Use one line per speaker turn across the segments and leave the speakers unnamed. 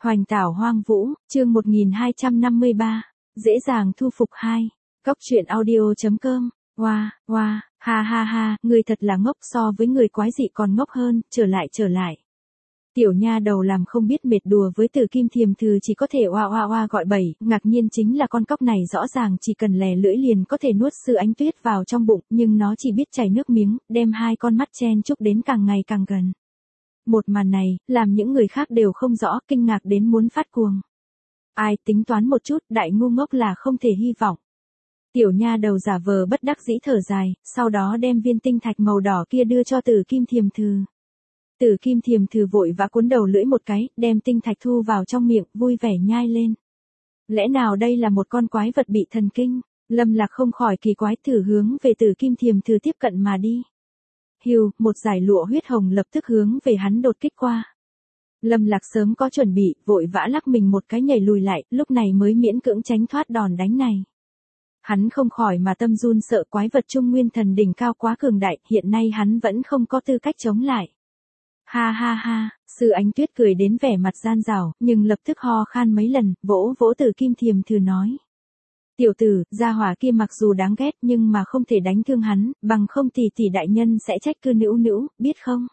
Hoành tảo hoang vũ, chương 1253, dễ dàng thu phục 2. Cóc truyện audio.com. Wow, wow, ha ha ha, người thật là ngốc, so với người quái dị còn ngốc hơn, trở lại. Tiểu nha đầu làm không biết mệt đùa với Tử Kim Thiềm Thừ chỉ có thể oa oa oa gọi bậy, ngạc nhiên chính là con cóc này rõ ràng chỉ cần lè lưỡi liền có thể nuốt Sư Ánh Tuyết vào trong bụng, nhưng nó chỉ biết chảy nước miếng, đem hai con mắt chen chúc đến càng ngày càng gần. Một màn này, làm những người khác đều không rõ, kinh ngạc đến muốn phát cuồng. Ai tính toán một chút, đại ngu ngốc là không thể hy vọng. Tiểu nha đầu giả vờ bất đắc dĩ thở dài, sau đó đem viên tinh thạch màu đỏ kia đưa cho Tử Kim Thiềm Thừ. Tử Kim Thiềm Thừ vội vã cuốn đầu lưỡi một cái, đem tinh thạch thu vào trong miệng, vui vẻ nhai lên. Lẽ nào đây là một con quái vật bị thần kinh? Lâm Lạc không khỏi kỳ quái, thử hướng về Tử Kim Thiềm Thừ tiếp cận mà đi. Hiu, một dải lụa huyết hồng lập tức hướng về hắn đột kích qua. Lâm Lạc sớm có chuẩn bị, vội vã lắc mình một cái nhảy lùi lại, lúc này mới miễn cưỡng tránh thoát đòn đánh này. Hắn không khỏi mà tâm run sợ, quái vật Trung Nguyên Thần đỉnh cao quá cường đại, hiện nay hắn vẫn không có tư cách chống lại. Ha ha ha, Sư Ánh Tuyết cười đến vẻ mặt gian rảo, nhưng lập tức ho khan mấy lần, vỗ vỗ Tử Kim Thiềm Thừ nói. Tiểu tử, gia hỏa kia mặc dù đáng ghét nhưng mà không thể đánh thương hắn, bằng không tỷ tỷ đại nhân sẽ trách cứ nữu nữu, biết không?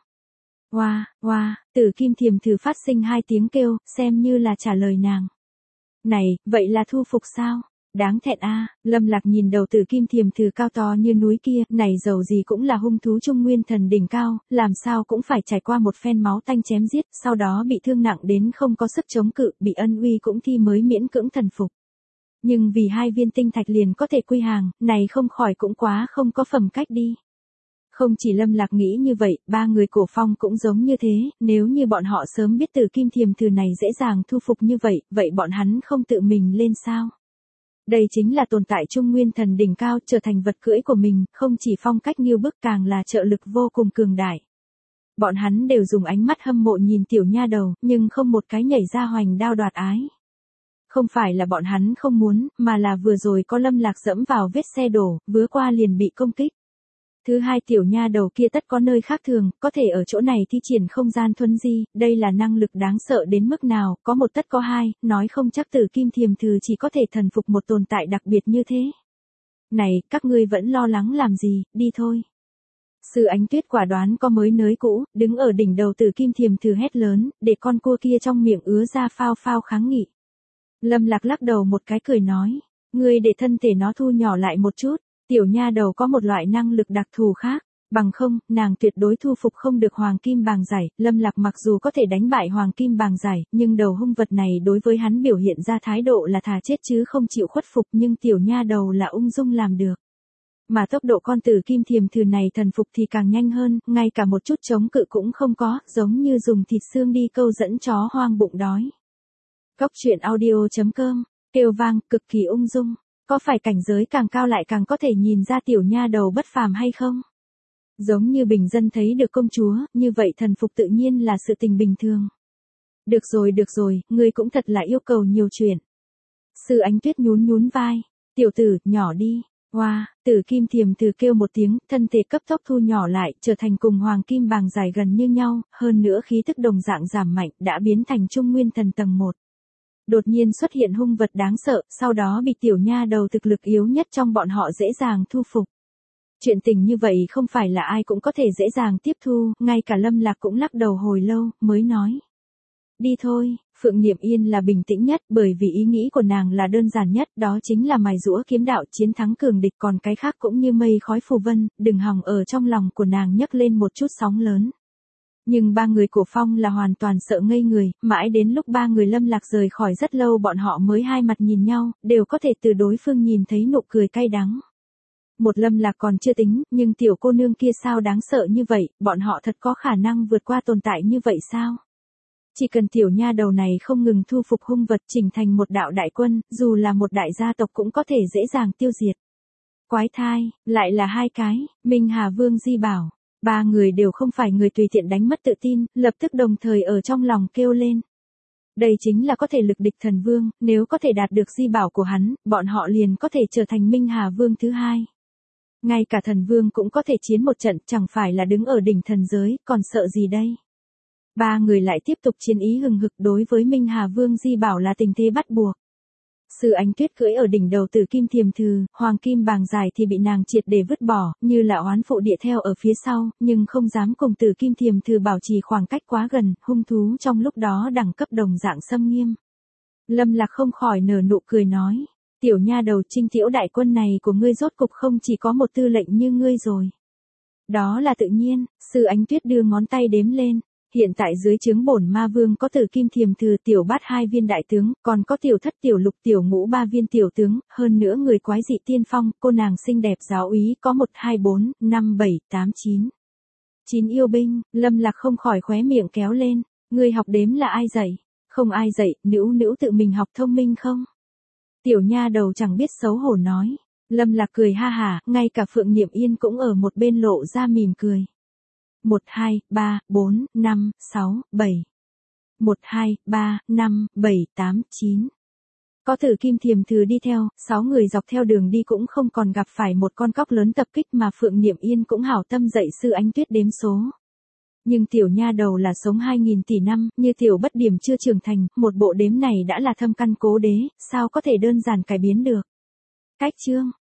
Oa, oa, Tử Kim Thiềm Thừ phát sinh hai tiếng kêu, xem như là trả lời nàng. Này, vậy là thu phục sao? Đáng thẹn a. Lâm Lạc nhìn đầu Tử Kim Thiềm Thừ cao to như núi kia, này dầu gì cũng là hung thú Trung Nguyên Thần đỉnh cao, làm sao cũng phải trải qua một phen máu tanh chém giết, sau đó bị thương nặng đến không có sức chống cự, bị ân uy cũng thi mới miễn cưỡng thần phục. Nhưng vì hai viên tinh thạch liền có thể quy hàng, này không khỏi cũng quá không có phẩm cách đi. Không chỉ Lâm Lạc nghĩ như vậy, ba người Cổ Phong cũng giống như thế, nếu như bọn họ sớm biết Tử Kim Thiềm Thừ này dễ dàng thu phục như vậy, vậy bọn hắn không tự mình lên sao? Đây chính là tồn tại Trung Nguyên Thần đỉnh cao, trở thành vật cưỡi của mình, không chỉ phong cách như bức càng là trợ lực vô cùng cường đại. Bọn hắn đều dùng ánh mắt hâm mộ nhìn tiểu nha đầu, nhưng không một cái nhảy ra hoành đao đoạt ái. Không phải là bọn hắn không muốn, mà là vừa rồi có Lâm Lạc dẫm vào vết xe đổ, vứa qua liền bị công kích. Thứ hai, tiểu nha đầu kia tất có nơi khác thường, có thể ở chỗ này thi triển không gian thuần di, đây là năng lực đáng sợ đến mức nào, có một tất có hai, nói không chắc Tử Kim Thiềm Thừ chỉ có thể thần phục một tồn tại đặc biệt như thế. Này, các ngươi vẫn lo lắng làm gì, đi thôi. Sư Ánh Tuyết quả đoán có mới nới cũ, đứng ở đỉnh đầu Tử Kim Thiềm Thừ hét lớn, để con cua kia trong miệng ứa ra phao phao kháng nghị. Lâm Lạc lắc đầu một cái cười nói, ngươi để thân thể nó thu nhỏ lại một chút. Tiểu nha đầu có một loại năng lực đặc thù khác, bằng không, nàng tuyệt đối thu phục không được Hoàng Kim Bàng Giải. Lâm Lạc mặc dù có thể đánh bại Hoàng Kim Bàng Giải, nhưng đầu hung vật này đối với hắn biểu hiện ra thái độ là thà chết chứ không chịu khuất phục, nhưng tiểu nha đầu là ung dung làm được. Mà tốc độ con Tử Kim Thiềm Thừ này thần phục thì càng nhanh hơn, ngay cả một chút chống cự cũng không có, giống như dùng thịt xương đi câu dẫn chó hoang bụng đói. Cóc truyện audio.com, kêu vang, cực kỳ ung dung. Có phải cảnh giới càng cao lại càng có thể nhìn ra tiểu nha đầu bất phàm hay không? Giống như bình dân thấy được công chúa, như vậy thần phục tự nhiên là sự tình bình thường. Được rồi, ngươi cũng thật là yêu cầu nhiều chuyện. Sư Ánh Tuyết nhún vai, tiểu tử, nhỏ đi. Hoa, Tử Kim Thiềm Thừ kêu một tiếng, thân thể cấp tốc thu nhỏ lại, trở thành cùng Hoàng Kim Bàng Giải gần như nhau, hơn nữa khí tức đồng dạng giảm mạnh, đã biến thành Trung Nguyên Thần tầng 1. Đột nhiên xuất hiện hung vật đáng sợ, sau đó bị tiểu nha đầu thực lực yếu nhất trong bọn họ dễ dàng thu phục. Chuyện tình như vậy không phải là ai cũng có thể dễ dàng tiếp thu, ngay cả Lâm Lạc cũng lắc đầu hồi lâu, mới nói. Đi thôi, Phượng Niệm Yên là bình tĩnh nhất, bởi vì ý nghĩ của nàng là đơn giản nhất, đó chính là mài giũa kiếm đạo chiến thắng cường địch, còn cái khác cũng như mây khói phù vân, đừng hòng ở trong lòng của nàng nhấc lên một chút sóng lớn. Nhưng ba người Cổ Phong là hoàn toàn sợ ngây người, mãi đến lúc ba người Lâm Lạc rời khỏi rất lâu bọn họ mới hai mặt nhìn nhau, đều có thể từ đối phương nhìn thấy nụ cười cay đắng. Một Lâm Lạc còn chưa tính, nhưng tiểu cô nương kia sao đáng sợ như vậy, bọn họ thật có khả năng vượt qua tồn tại như vậy sao? Chỉ cần tiểu nha đầu này không ngừng thu phục hung vật chỉnh thành một đạo đại quân, dù là một đại gia tộc cũng có thể dễ dàng tiêu diệt. Quái thai, lại là hai cái, Minh Hà Vương Di Bảo. Ba người đều không phải người tùy tiện đánh mất tự tin, lập tức đồng thời ở trong lòng kêu lên. Đây chính là có thể lực địch thần vương, nếu có thể đạt được di bảo của hắn, bọn họ liền có thể trở thành Minh Hà Vương thứ hai. Ngay cả thần vương cũng có thể chiến một trận, chẳng phải là đứng ở đỉnh thần giới, còn sợ gì đây? Ba người lại tiếp tục chiến ý hừng hực đối với Minh Hà Vương Di Bảo là tình thế bắt buộc. Sư Ánh Tuyết cưỡi ở đỉnh đầu Tử Kim Thiềm Thừ, hoàng kim bàng dài thì bị nàng triệt để vứt bỏ, như là oán phụ địa theo ở phía sau, nhưng không dám cùng Tử Kim Thiềm Thừ bảo trì khoảng cách quá gần, hung thú trong lúc đó đẳng cấp đồng dạng xâm nghiêm. Lâm Lạc không khỏi nở nụ cười nói, tiểu nha đầu Trinh Tiễu đại quân này của ngươi rốt cục không chỉ có một tư lệnh như ngươi rồi. Đó là tự nhiên, Sư Ánh Tuyết đưa ngón tay đếm lên. Hiện tại dưới trướng bổn ma vương có Tử Kim Thiềm Thừ tiểu bát 2 viên đại tướng, còn có tiểu thất tiểu lục tiểu ngũ 3 viên tiểu tướng, hơn nữa người quái dị tiên phong, cô nàng xinh đẹp giáo úy có 1, 2, 4, 5, 7, 8, 9. 9 yêu binh, Lâm Lạc không khỏi khóe miệng kéo lên, người học đếm là ai dạy? Không ai dạy, nữ tự mình học thông minh không? Tiểu nha đầu chẳng biết xấu hổ nói. Lâm Lạc cười ha hả, ngay cả Phượng Niệm Yên cũng ở một bên lộ ra mỉm cười. 1, 2, 3, 4, 5, 6, 7. 1, 2, 3, 5, 7, 8, 9. Có Tử Kim Thiềm Thừ đi theo, 6 người dọc theo đường đi cũng không còn gặp phải một con cóc lớn tập kích mà Phượng Niệm Yên cũng hảo tâm dạy Sư Ánh Tuyết đếm số. Nhưng tiểu nha đầu là sống 2000 tỷ năm, như tiểu bất điểm chưa trưởng thành, một bộ đếm này đã là thâm căn cố đế, sao có thể đơn giản cải biến được. Cách chương